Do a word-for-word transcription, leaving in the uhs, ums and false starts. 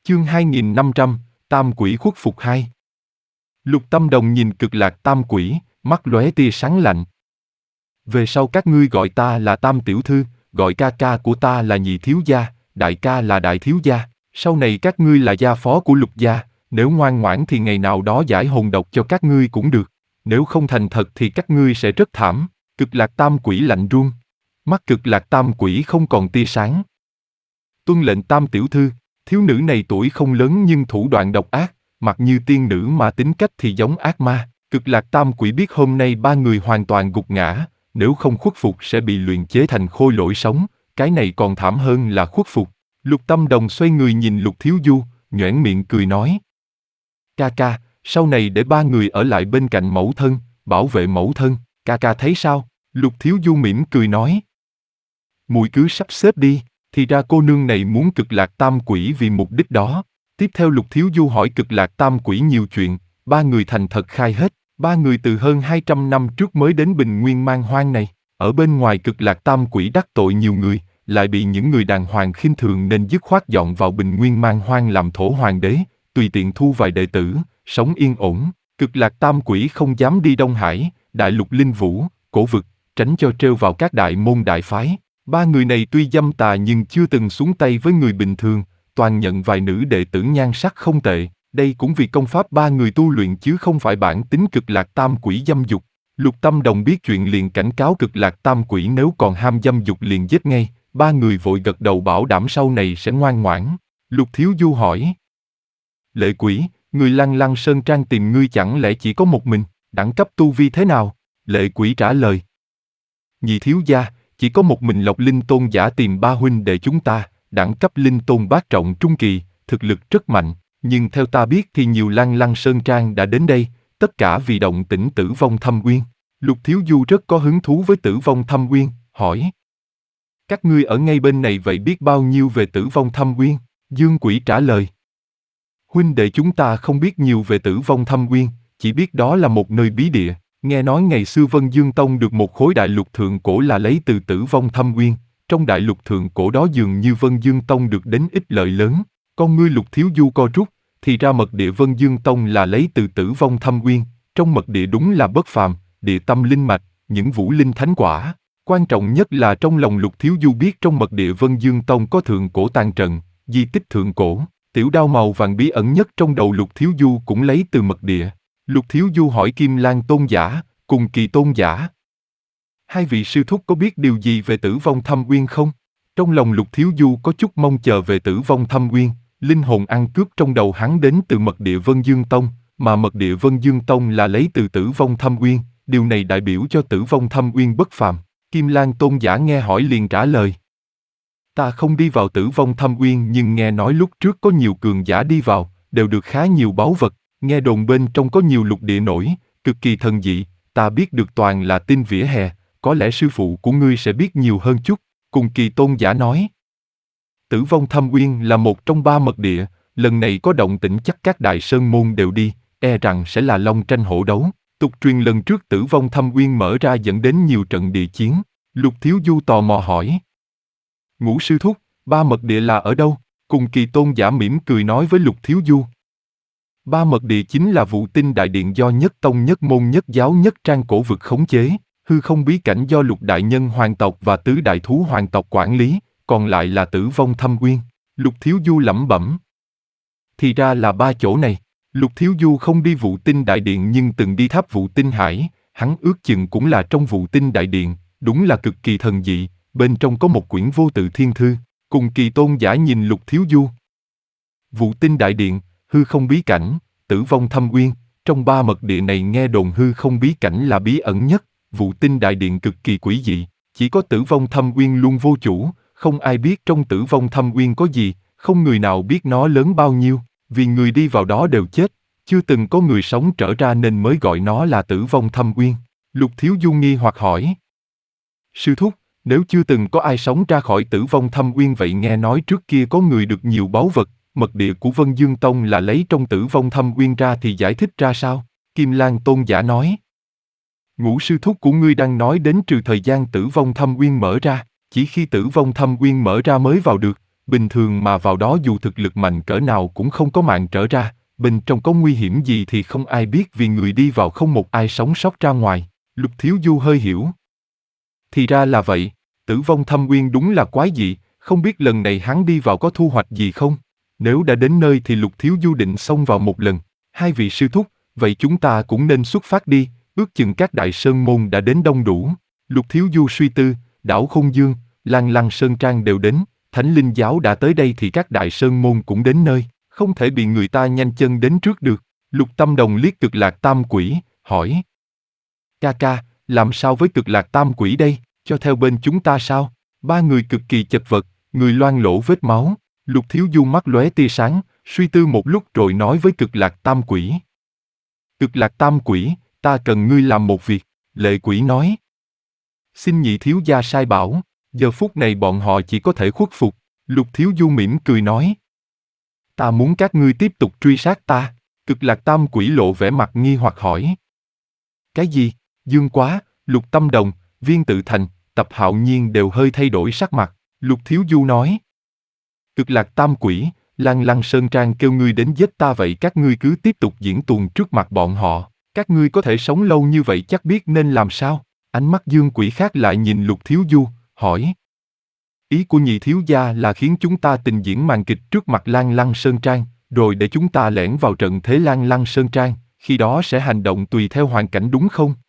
Chương hai nghìn năm trăm, Tam Quỷ khuất phục hai. Lục Tâm Đồng nhìn Cực Lạc Tam Quỷ, mắt lóe tia sáng lạnh. Về sau các ngươi gọi ta là Tam Tiểu Thư, gọi ca ca của ta là Nhị Thiếu Gia, đại ca là Đại Thiếu Gia, sau này các ngươi là gia phó của Lục Gia, nếu ngoan ngoãn thì ngày nào đó giải hồn độc cho các ngươi cũng được, nếu không thành thật thì các ngươi sẽ rất thảm. Cực Lạc Tam Quỷ lạnh run. Mắt Cực Lạc Tam Quỷ không còn tia sáng. Tuân lệnh Tam Tiểu Thư. Thiếu nữ này tuổi không lớn nhưng thủ đoạn độc ác, mặt như tiên nữ mà tính cách thì giống ác ma. Cực Lạc Tam Quỷ biết hôm nay ba người hoàn toàn gục ngã, nếu không khuất phục sẽ bị luyện chế thành khôi lỗi sống, cái này còn thảm hơn là khuất phục. Lục Tâm Đồng xoay người nhìn Lục Thiếu Du, nhoẻn miệng cười nói. Ca ca, sau này để ba người ở lại bên cạnh mẫu thân, bảo vệ mẫu thân, ca ca thấy sao? Lục Thiếu Du mỉm cười nói. Muội cứ sắp xếp đi. Thì ra cô nương này muốn Cực Lạc Tam Quỷ vì mục đích đó. Tiếp theo Lục Thiếu Du hỏi Cực Lạc Tam Quỷ nhiều chuyện, ba người thành thật khai hết. Ba người từ hơn hai trăm năm trước mới đến Bình Nguyên Man Hoang này. Ở bên ngoài Cực Lạc Tam Quỷ đắc tội nhiều người, lại bị những người đàng hoàng khinh thường nên dứt khoát dọn vào Bình Nguyên Man Hoang làm thổ hoàng đế, tùy tiện thu vài đệ tử, sống yên ổn. Cực Lạc Tam Quỷ không dám đi Đông Hải, Đại Lục Linh Vũ, Cổ Vực, tránh cho trêu vào các đại môn đại phái. Ba người này tuy dâm tà nhưng chưa từng xuống tay với người bình thường, toàn nhận vài nữ đệ tử nhan sắc không tệ. Đây cũng vì công pháp ba người tu luyện chứ không phải bản tính Cực Lạc Tam Quỷ dâm dục. Lục Tâm Đồng biết chuyện liền cảnh cáo Cực Lạc Tam Quỷ nếu còn ham dâm dục liền giết ngay. Ba người vội gật đầu bảo đảm sau này sẽ ngoan ngoãn. Lục Thiếu Du hỏi. Lệ Quỷ, người Lăng Lăng Sơn Trang tìm ngươi chẳng lẽ chỉ có một mình, đẳng cấp tu vi thế nào? Lệ Quỷ trả lời. Nhị Thiếu Gia, chỉ có một mình Lộc Linh Tôn giả tìm ba huynh đệ chúng ta, đẳng cấp Linh Tôn bát trọng trung kỳ, thực lực rất mạnh, nhưng theo ta biết thì nhiều Lăng Lăng Sơn Trang đã đến đây, tất cả vì động tĩnh Tử Vong Thâm Uyên. Lục Thiếu Du rất có hứng thú với Tử Vong Thâm Uyên, hỏi. Các ngươi ở ngay bên này vậy biết bao nhiêu về Tử Vong Thâm Uyên? Dương Quỷ trả lời. Huynh đệ chúng ta không biết nhiều về Tử Vong Thâm Uyên, chỉ biết đó là một nơi bí địa. Nghe nói ngày xưa Vân Dương Tông được một khối đại lục thượng cổ là lấy từ Tử Vong Thâm Uyên, trong đại lục thượng cổ đó dường như Vân Dương Tông được đến ích lợi lớn. Con ngươi Lục Thiếu Du co rút, thì ra mật địa Vân Dương Tông là lấy từ Tử Vong Thâm Uyên, trong mật địa đúng là bất phàm, địa tâm linh mạch, những vũ linh thánh quả. Quan trọng nhất là trong lòng Lục Thiếu Du biết trong mật địa Vân Dương Tông có thượng cổ tàn trận, di tích thượng cổ, tiểu đao màu vàng bí ẩn nhất trong đầu Lục Thiếu Du cũng lấy từ mật địa. Lục Thiếu Du hỏi Kim Lan Tôn giả, cùng Kỳ Tôn giả. Hai vị sư thúc có biết điều gì về Tử Vong Thâm Uyên không? Trong lòng Lục Thiếu Du có chút mong chờ về Tử Vong Thâm Uyên, linh hồn ăn cướp trong đầu hắn đến từ mật địa Vân Dương Tông, mà mật địa Vân Dương Tông là lấy từ Tử Vong Thâm Uyên, điều này đại biểu cho Tử Vong Thâm Uyên bất phàm. Kim Lan Tôn giả nghe hỏi liền trả lời. Ta không đi vào Tử Vong Thâm Uyên nhưng nghe nói lúc trước có nhiều cường giả đi vào, đều được khá nhiều báu vật, nghe đồn bên trong có nhiều lục địa nổi, cực kỳ thần dị, ta biết được toàn là tin vỉa hè, có lẽ sư phụ của ngươi sẽ biết nhiều hơn chút, cùng Kỳ Tôn giả nói. Tử Vong Thâm Uyên là một trong ba mật địa, lần này có động tĩnh chắc các đại sơn môn đều đi, e rằng sẽ là long tranh hổ đấu. Tục truyền lần trước Tử Vong Thâm Uyên mở ra dẫn đến nhiều trận địa chiến. Lục Thiếu Du tò mò hỏi. Ngũ sư thúc, ba mật địa là ở đâu? Cùng Kỳ Tôn giả mỉm cười nói với Lục Thiếu Du. Ba mật địa chính là Vũ Tinh Đại Điện do Nhất Tông Nhất Môn Nhất Giáo Nhất Trang cổ vực khống chế, hư không bí cảnh do Lục Đại Nhân Hoàng tộc và Tứ Đại Thú Hoàng tộc quản lý, còn lại là Tử Vong Thâm Uyên. Lục Thiếu Du lẩm bẩm. Thì ra là ba chỗ này. Lục Thiếu Du không đi Vũ Tinh Đại Điện nhưng từng đi tháp Vũ Tinh Hải, hắn ước chừng cũng là trong Vũ Tinh Đại Điện, đúng là cực kỳ thần dị, bên trong có một quyển vô tự thiên thư. Cùng Kỳ Tôn giả nhìn Lục Thiếu Du. Vũ Tinh Đại Điện, hư không bí cảnh, Tử Vong Thâm Uyên, trong ba mật địa này nghe đồn hư không bí cảnh là bí ẩn nhất, Vũ Tinh Đại Điện cực kỳ quỷ dị, chỉ có Tử Vong Thâm Uyên luôn vô chủ, không ai biết trong Tử Vong Thâm Uyên có gì, không người nào biết nó lớn bao nhiêu, vì người đi vào đó đều chết, chưa từng có người sống trở ra nên mới gọi nó là Tử Vong Thâm Uyên. Lục Thiếu Du nghi hoặc hỏi. Sư thúc, nếu chưa từng có ai sống ra khỏi Tử Vong Thâm Uyên vậy nghe nói trước kia có người được nhiều báu vật, mật địa của Vân Dương Tông là lấy trong Tử Vong Thâm Uyên ra thì giải thích ra sao? Kim Lan Tôn giả nói. Ngũ sư thúc của ngươi đang nói đến trừ thời gian Tử Vong Thâm Uyên mở ra, chỉ khi Tử Vong Thâm Uyên mở ra mới vào được, bình thường mà vào đó dù thực lực mạnh cỡ nào cũng không có mạng trở ra, bên trong có nguy hiểm gì thì không ai biết vì người đi vào không một ai sống sót ra ngoài. Lục Thiếu Du hơi hiểu. Thì ra là vậy, Tử Vong Thâm Uyên đúng là quái dị, không biết lần này hắn đi vào có thu hoạch gì không? Nếu đã đến nơi thì Lục Thiếu Du định xông vào một lần. Hai vị sư thúc, vậy chúng ta cũng nên xuất phát đi, ước chừng các đại sơn môn đã đến đông đủ. Lục Thiếu Du suy tư, đảo Không Dương, Lan Lăng Sơn Trang đều đến, Thánh Linh Giáo đã tới đây thì các đại sơn môn cũng đến nơi, không thể bị người ta nhanh chân đến trước được. Lục Tâm Đồng liếc Cực Lạc Tam Quỷ, hỏi. Ca ca, làm sao với Cực Lạc Tam Quỷ đây, cho theo bên chúng ta sao? Ba người cực kỳ chật vật, người loang lổ vết máu. Lục Thiếu Du mắt lóe tia sáng, suy tư một lúc rồi nói với Cực Lạc Tam Quỷ. Cực Lạc Tam Quỷ, ta cần ngươi làm một việc. Lệ Quỷ nói. Xin nhị thiếu gia sai bảo, giờ phút này bọn họ chỉ có thể khuất phục. Lục Thiếu Du mỉm cười nói. Ta muốn các ngươi tiếp tục truy sát ta. Cực Lạc Tam Quỷ lộ vẻ mặt nghi hoặc hỏi. Cái gì? Dương Quá, Lục Tâm Đồng, Viên Tự Thành, Tập Hạo Nhiên đều hơi thay đổi sắc mặt. Lục Thiếu Du nói. Cực Lạc Tam Quỷ, Lan Lăng Sơn Trang kêu ngươi đến giết ta vậy các ngươi cứ tiếp tục diễn tuồng trước mặt bọn họ. Các ngươi có thể sống lâu như vậy chắc biết nên làm sao? Ánh mắt Dương Quỷ khác lại nhìn Lục Thiếu Du, hỏi. Ý của nhị thiếu gia là khiến chúng ta trình diễn màn kịch trước mặt Lan Lăng Sơn Trang, rồi để chúng ta lẻn vào trận thế Lan Lăng Sơn Trang, khi đó sẽ hành động tùy theo hoàn cảnh đúng không?